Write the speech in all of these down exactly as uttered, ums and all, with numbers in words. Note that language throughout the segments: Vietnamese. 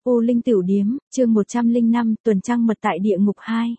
U Linh Tửu Điếm, chương một trăm lẻ năm, tuần trăng mật tại địa ngục hai.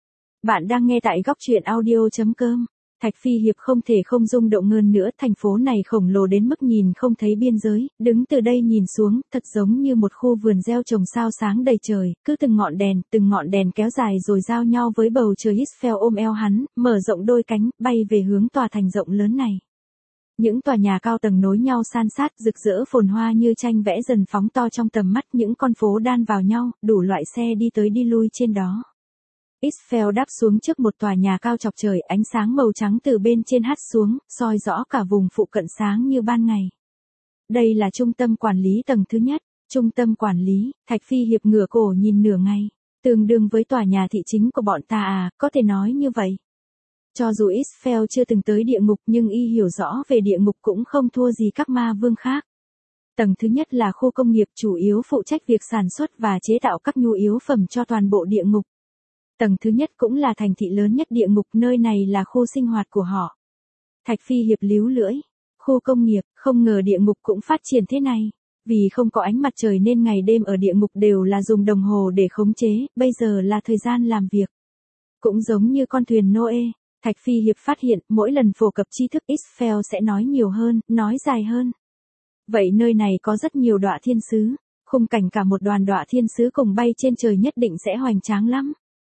Bạn đang nghe tại góc truyện audio.com. Thạch Phi Hiệp không thể không rung động hơn nữa, thành phố này khổng lồ đến mức nhìn không thấy biên giới, đứng từ đây nhìn xuống, thật giống như một khu vườn gieo trồng sao sáng đầy trời, cứ từng ngọn đèn, từng ngọn đèn kéo dài rồi giao nhau với bầu trời. Israfel ôm eo hắn, mở rộng đôi cánh, bay về hướng tòa thành rộng lớn này. Những tòa nhà cao tầng nối nhau san sát, rực rỡ phồn hoa như tranh vẽ dần phóng to trong tầm mắt, những con phố đan vào nhau, đủ loại xe đi tới đi lui trên đó. Israfel đáp xuống trước một tòa nhà cao chọc trời, ánh sáng màu trắng từ bên trên hắt xuống, soi rõ cả vùng phụ cận sáng như ban ngày. Đây là trung tâm quản lý tầng thứ nhất. Trung tâm quản lý, Thạch Phi Hiệp ngửa cổ nhìn nửa ngày, tương đương với tòa nhà thị chính của bọn ta à, có thể nói như vậy. Cho dù Israfel chưa từng tới địa ngục nhưng y hiểu rõ về địa ngục cũng không thua gì các ma vương khác. Tầng thứ nhất là khu công nghiệp, chủ yếu phụ trách việc sản xuất và chế tạo các nhu yếu phẩm cho toàn bộ địa ngục. Tầng thứ nhất cũng là thành thị lớn nhất địa ngục, nơi này là khu sinh hoạt của họ. Thạch Phi Hiệp líu lưỡi. Khu công nghiệp, không ngờ địa ngục cũng phát triển thế này. Vì không có ánh mặt trời nên ngày đêm ở địa ngục đều là dùng đồng hồ để khống chế, bây giờ là thời gian làm việc. Cũng giống như con thuyền Noe. Thạch Phi Hiệp phát hiện, mỗi lần phổ cập tri thức Israfel sẽ nói nhiều hơn, nói dài hơn. Vậy nơi này có rất nhiều đọa thiên sứ, khung cảnh cả một đoàn đọa thiên sứ cùng bay trên trời nhất định sẽ hoành tráng lắm.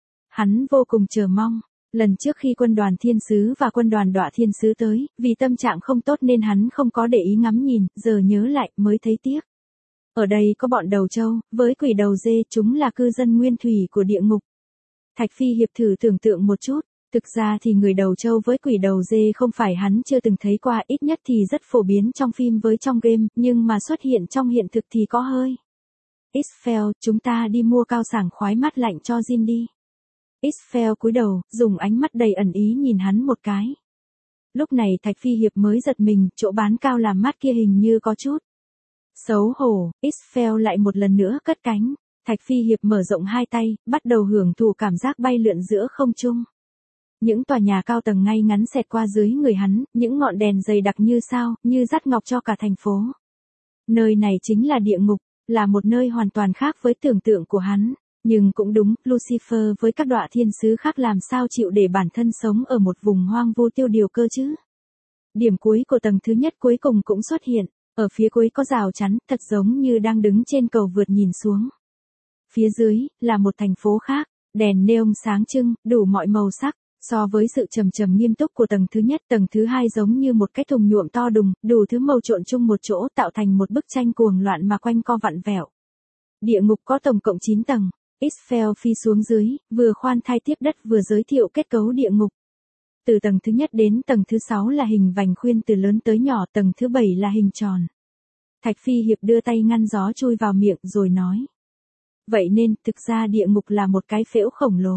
Hắn vô cùng chờ mong, lần trước khi quân đoàn thiên sứ và quân đoàn đọa thiên sứ tới, vì tâm trạng không tốt nên hắn không có để ý ngắm nhìn, giờ nhớ lại mới thấy tiếc. Ở đây có bọn đầu trâu, với quỷ đầu dê, chúng là cư dân nguyên thủy của địa ngục. Thạch Phi Hiệp thử tưởng tượng một chút. Thực ra thì người đầu trâu với quỷ đầu dê không phải hắn chưa từng thấy qua, ít nhất thì rất phổ biến trong phim với trong game, nhưng mà xuất hiện trong hiện thực thì có hơi. Israfel, chúng ta đi mua cao sảng khoái mát lạnh cho Jin đi. Israfel cúi đầu, dùng ánh mắt đầy ẩn ý nhìn hắn một cái. Lúc này Thạch Phi Hiệp mới giật mình, chỗ bán cao làm mát kia hình như có chút xấu hổ. Israfel lại một lần nữa cất cánh. Thạch Phi Hiệp mở rộng hai tay, bắt đầu hưởng thụ cảm giác bay lượn giữa không trung. Những tòa nhà cao tầng ngay ngắn xẹt qua dưới người hắn, những ngọn đèn dày đặc như sao, như dắt ngọc cho cả thành phố. Nơi này chính là địa ngục, là một nơi hoàn toàn khác với tưởng tượng của hắn. Nhưng cũng đúng, Lucifer với các đọa thiên sứ khác làm sao chịu để bản thân sống ở một vùng hoang vu tiêu điều cơ chứ. Điểm cuối của tầng thứ nhất cuối cùng cũng xuất hiện, ở phía cuối có rào chắn, thật giống như đang đứng trên cầu vượt nhìn xuống. Phía dưới, là một thành phố khác, đèn neon sáng trưng, đủ mọi màu sắc. So với sự trầm trầm nghiêm túc của tầng thứ nhất, tầng thứ hai giống như một cái thùng nhuộm to đùng, đủ thứ màu trộn chung một chỗ tạo thành một bức tranh cuồng loạn mà quanh co vặn vẹo. Địa ngục có tổng cộng chín tầng. Israfel phi xuống dưới, vừa khoan thai tiếp đất vừa giới thiệu kết cấu địa ngục. Từ tầng thứ nhất đến tầng thứ sáu là hình vành khuyên từ lớn tới nhỏ, tầng thứ bảy là hình tròn. Thạch Phi Hiệp đưa tay ngăn gió chui vào miệng rồi nói. Vậy nên, thực ra địa ngục là một cái phễu khổng lồ.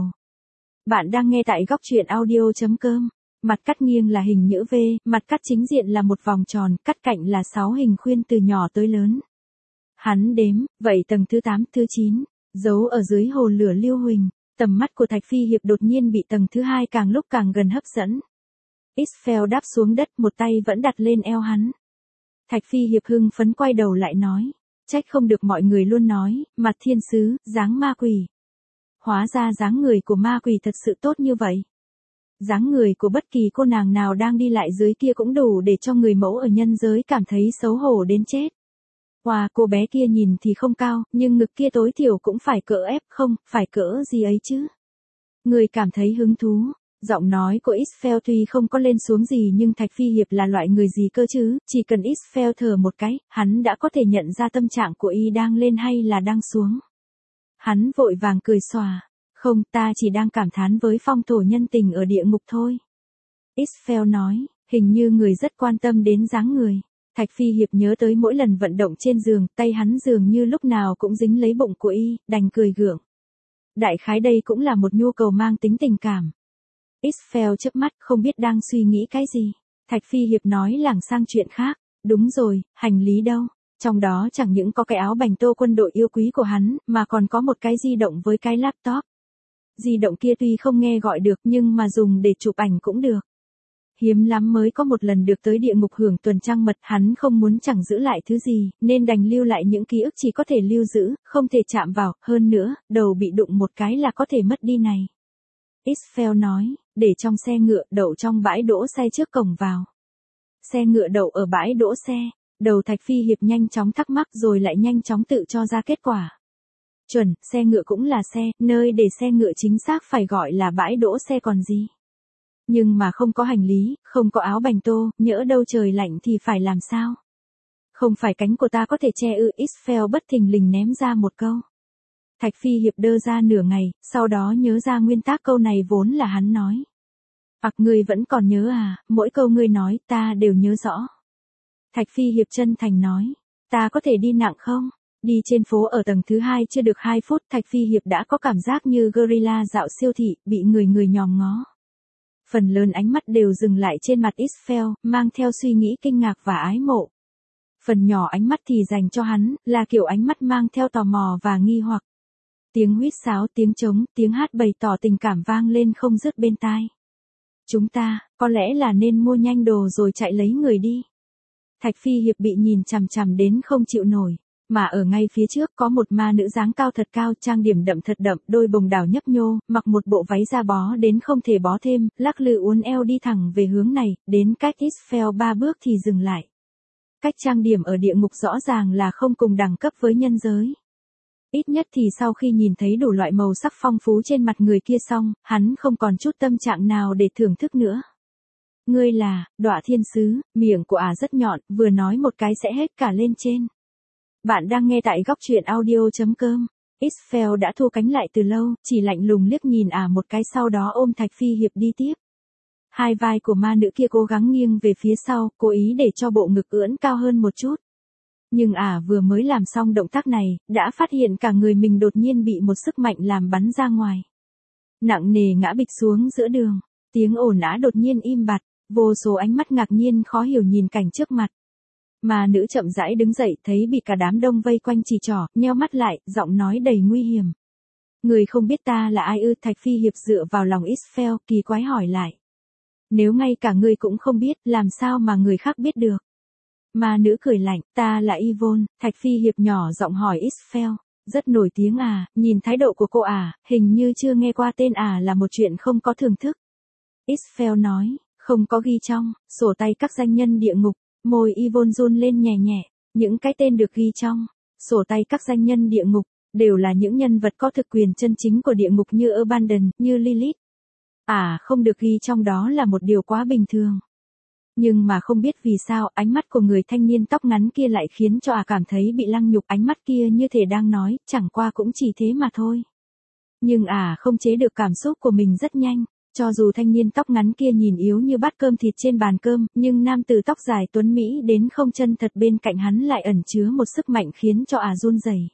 Bạn đang nghe tại góc truyện audio.com. Mặt cắt nghiêng là hình chữ V, mặt cắt chính diện là một vòng tròn, cắt cạnh là sáu hình khuyên từ nhỏ tới lớn. Hắn đếm, vậy tầng thứ tám, thứ chín, giấu ở dưới hồ lửa lưu huỳnh. Tầm mắt của Thạch Phi Hiệp đột nhiên bị tầng thứ hai càng lúc càng gần hấp dẫn. Israfel đáp xuống đất, một tay vẫn đặt lên eo hắn. Thạch Phi Hiệp hưng phấn quay đầu lại nói, trách không được mọi người luôn nói, mặt thiên sứ, dáng ma quỷ. Hóa ra dáng người của ma quỷ thật sự tốt như vậy. Dáng người của bất kỳ cô nàng nào đang đi lại dưới kia cũng đủ để cho người mẫu ở nhân giới cảm thấy xấu hổ đến chết. Wow, cô bé kia nhìn thì không cao, nhưng ngực kia tối thiểu cũng phải cỡ ép không, phải cỡ gì ấy chứ. Người cảm thấy hứng thú. Giọng nói của Israfel tuy không có lên xuống gì nhưng Thạch Phi Hiệp là loại người gì cơ chứ, chỉ cần Israfel thở một cái, hắn đã có thể nhận ra tâm trạng của y đang lên hay là đang xuống. Hắn vội vàng cười xòa, không, ta chỉ đang cảm thán với phong thổ nhân tình ở địa ngục thôi. Israfel nói, hình như người rất quan tâm đến dáng người. Thạch Phi Hiệp nhớ tới mỗi lần vận động trên giường, tay hắn dường như lúc nào cũng dính lấy bụng của y, đành cười gượng. Đại khái đây cũng là một nhu cầu mang tính tình cảm. Israfel chớp mắt, không biết đang suy nghĩ cái gì. Thạch Phi Hiệp nói lảng sang chuyện khác, đúng rồi, hành lý đâu? Trong đó chẳng những có cái áo bành tô quân đội yêu quý của hắn, mà còn có một cái di động với cái laptop. Di động kia tuy không nghe gọi được nhưng mà dùng để chụp ảnh cũng được. Hiếm lắm mới có một lần được tới địa ngục hưởng tuần trăng mật, hắn không muốn chẳng giữ lại thứ gì, nên đành lưu lại những ký ức chỉ có thể lưu giữ, không thể chạm vào, hơn nữa, đầu bị đụng một cái là có thể mất đi này. Israfel nói, để trong xe ngựa, đậu trong bãi đỗ xe trước cổng vào. Xe ngựa đậu ở bãi đỗ xe, đầu Thạch Phi Hiệp nhanh chóng thắc mắc rồi lại nhanh chóng tự cho ra kết quả. Chuẩn, xe ngựa cũng là xe, nơi để xe ngựa chính xác phải gọi là bãi đỗ xe còn gì. Nhưng mà không có hành lý, không có áo bành tô, nhỡ đâu trời lạnh thì phải làm sao? Không phải cánh của ta có thể che ư? Israfel bất thình lình ném ra một câu. Thạch Phi Hiệp đơ ra nửa ngày, sau đó nhớ ra nguyên tắc câu này vốn là hắn nói. Ặc, ngươi vẫn còn nhớ à, mỗi câu ngươi nói ta đều nhớ rõ. Thạch Phi Hiệp chân thành nói, ta có thể đi nặng không? Đi trên phố ở tầng thứ hai chưa được hai phút, Thạch Phi Hiệp đã có cảm giác như gorilla dạo siêu thị, bị người người nhòm ngó. Phần lớn ánh mắt đều dừng lại trên mặt Israfel, mang theo suy nghĩ kinh ngạc và ái mộ. Phần nhỏ ánh mắt thì dành cho hắn, là kiểu ánh mắt mang theo tò mò và nghi hoặc. Tiếng huýt sáo, tiếng trống, tiếng hát bày tỏ tình cảm vang lên không dứt bên tai. Chúng ta, có lẽ là nên mua nhanh đồ rồi chạy lấy người đi. Thạch Phi Hiệp bị nhìn chằm chằm đến không chịu nổi. Mà ở ngay phía trước có một ma nữ dáng cao thật cao, trang điểm đậm thật đậm, đôi bồng đào nhấp nhô, mặc một bộ váy da bó đến không thể bó thêm, lắc lư uốn eo đi thẳng về hướng này, đến cách Israfel ba bước thì dừng lại. Cách trang điểm ở địa ngục rõ ràng là không cùng đẳng cấp với nhân giới. Ít nhất thì sau khi nhìn thấy đủ loại màu sắc phong phú trên mặt người kia xong, hắn không còn chút tâm trạng nào để thưởng thức nữa. Ngươi là, Đọa Thiên Sứ, miệng của ả rất nhọn, vừa nói một cái sẽ hết cả lên trên. Bạn đang nghe tại góc truyện audio chấm com. Israfel đã thu cánh lại từ lâu, chỉ lạnh lùng liếc nhìn ả một cái sau đó ôm Thạch Phi Hiệp đi tiếp. Hai vai của ma nữ kia cố gắng nghiêng về phía sau, cố ý để cho bộ ngực ưỡn cao hơn một chút. Nhưng ả vừa mới làm xong động tác này, đã phát hiện cả người mình đột nhiên bị một sức mạnh làm bắn ra ngoài. Nặng nề ngã bịch xuống giữa đường, tiếng ồn ào đột nhiên im bặt, vô số ánh mắt ngạc nhiên khó hiểu nhìn cảnh trước mặt. Mà nữ chậm rãi đứng dậy, thấy bị cả đám đông vây quanh chỉ trỏ, nheo mắt lại, giọng nói đầy nguy hiểm. Người không biết ta là ai ư? Thạch Phi Hiệp dựa vào lòng Israfel, kỳ quái hỏi lại. Nếu ngay cả ngươi cũng không biết, làm sao mà người khác biết được? Mà nữ cười lạnh, ta là Yvonne. Thạch Phi Hiệp nhỏ giọng hỏi Israfel, rất nổi tiếng à, nhìn thái độ của cô à, hình như chưa nghe qua tên à là một chuyện không có thưởng thức. Israfel nói, không có ghi trong sổ tay các danh nhân địa ngục. Môi Yvonne run lên nhẹ nhẹ, những cái tên được ghi trong sổ tay các danh nhân địa ngục, đều là những nhân vật có thực quyền chân chính của địa ngục như Abandon, như Lilith. À, không được ghi trong đó là một điều quá bình thường. Nhưng mà không biết vì sao, ánh mắt của người thanh niên tóc ngắn kia lại khiến cho à cảm thấy bị lăng nhục, ánh mắt kia như thể đang nói, chẳng qua cũng chỉ thế mà thôi. Nhưng à không chế được cảm xúc của mình rất nhanh. Cho dù thanh niên tóc ngắn kia nhìn yếu như bát cơm thịt trên bàn cơm, nhưng nam tử tóc dài tuấn Mỹ đến không chân thật bên cạnh hắn lại ẩn chứa một sức mạnh khiến cho ả run rẩy.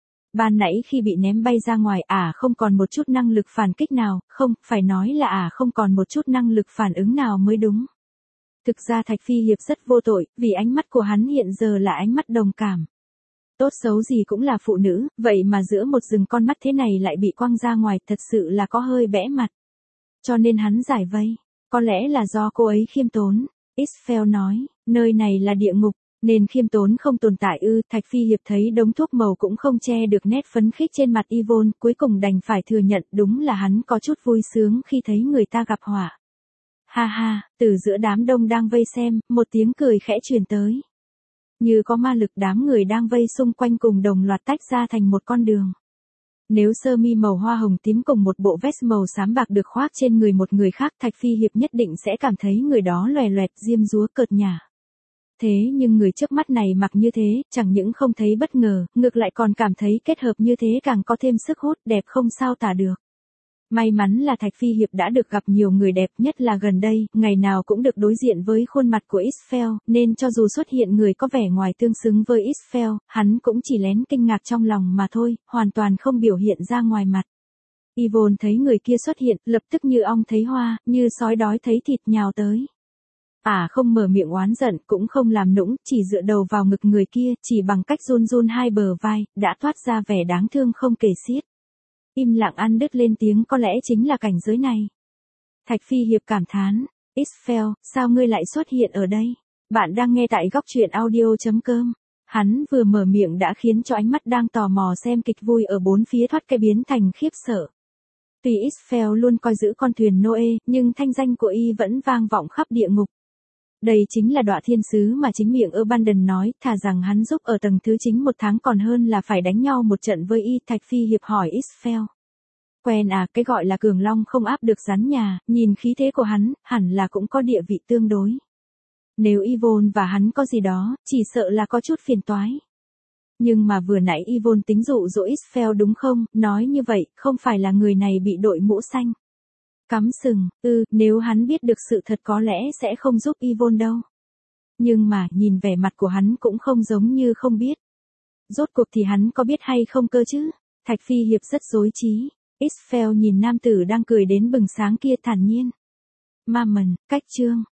Ban nãy khi bị ném bay ra ngoài, ả không còn một chút năng lực phản kích nào, không, phải nói là ả không còn một chút năng lực phản ứng nào mới đúng. Thực ra Thạch Phi Hiệp rất vô tội, vì ánh mắt của hắn hiện giờ là ánh mắt đồng cảm. Tốt xấu gì cũng là phụ nữ, vậy mà giữa một rừng con mắt thế này lại bị quăng ra ngoài, thật sự là có hơi bẽ mặt. Cho nên hắn giải vây, có lẽ là do cô ấy khiêm tốn. Israfel nói, nơi này là địa ngục, nên khiêm tốn không tồn tại ư? Thạch Phi Hiệp thấy đống thuốc màu cũng không che được nét phấn khích trên mặt Yvonne, cuối cùng đành phải thừa nhận đúng là hắn có chút vui sướng khi thấy người ta gặp họa. Ha ha, từ giữa đám đông đang vây xem, một tiếng cười khẽ truyền tới. Như có ma lực, đám người đang vây xung quanh cùng đồng loạt tách ra thành một con đường. Nếu sơ mi màu hoa hồng tím cùng một bộ vest màu xám bạc được khoác trên người một người khác, Thạch Phi Hiệp nhất định sẽ cảm thấy người đó loè loẹt, diêm dúa, cợt nhả. Thế nhưng người trước mắt này mặc như thế, chẳng những không thấy bất ngờ, ngược lại còn cảm thấy kết hợp như thế càng có thêm sức hút, đẹp không sao tả được. May mắn là Thạch Phi Hiệp đã được gặp nhiều người đẹp, nhất là gần đây, ngày nào cũng được đối diện với khuôn mặt của Israfel, nên cho dù xuất hiện người có vẻ ngoài tương xứng với Israfel, hắn cũng chỉ lén kinh ngạc trong lòng mà thôi, hoàn toàn không biểu hiện ra ngoài mặt. Yvonne thấy người kia xuất hiện, lập tức như ong thấy hoa, như sói đói thấy thịt nhào tới. À không mở miệng oán giận, cũng không làm nũng, chỉ dựa đầu vào ngực người kia, chỉ bằng cách run run hai bờ vai, đã toát ra vẻ đáng thương không kể xiết. Im lặng ăn đứt lên tiếng, có lẽ chính là cảnh giới này. Thạch Phi Hiệp cảm thán, Israel, sao ngươi lại xuất hiện ở đây? Bạn đang nghe tại góc truyện audio.com. Hắn vừa mở miệng đã khiến cho ánh mắt đang tò mò xem kịch vui ở bốn phía thoát cái biến thành khiếp sợ. Tuy Israel luôn coi giữ con thuyền Noe, nhưng thanh danh của y vẫn vang vọng khắp địa ngục. Đây chính là đọa thiên sứ mà chính miệng Abandon nói, thà rằng hắn giúp ở tầng thứ chính một tháng còn hơn là phải đánh nhau một trận với y. Thạch Phi Hiệp hỏi Israel. Quen à, cái gọi là cường long không áp được rắn nhà, nhìn khí thế của hắn, hẳn là cũng có địa vị tương đối. Nếu Yvonne và hắn có gì đó, chỉ sợ là có chút phiền toái. Nhưng mà vừa nãy Yvonne tính dụ dỗ Israel đúng không, nói như vậy, không phải là người này bị đội mũ xanh. Cắm sừng, ừ, nếu hắn biết được sự thật có lẽ sẽ không giúp Yvonne đâu. Nhưng mà, nhìn vẻ mặt của hắn cũng không giống như không biết. Rốt cuộc thì hắn có biết hay không cơ chứ? Thạch Phi Hiệp rất rối trí. Israel nhìn nam tử đang cười đến bừng sáng kia thản nhiên. Mammon, cách chương.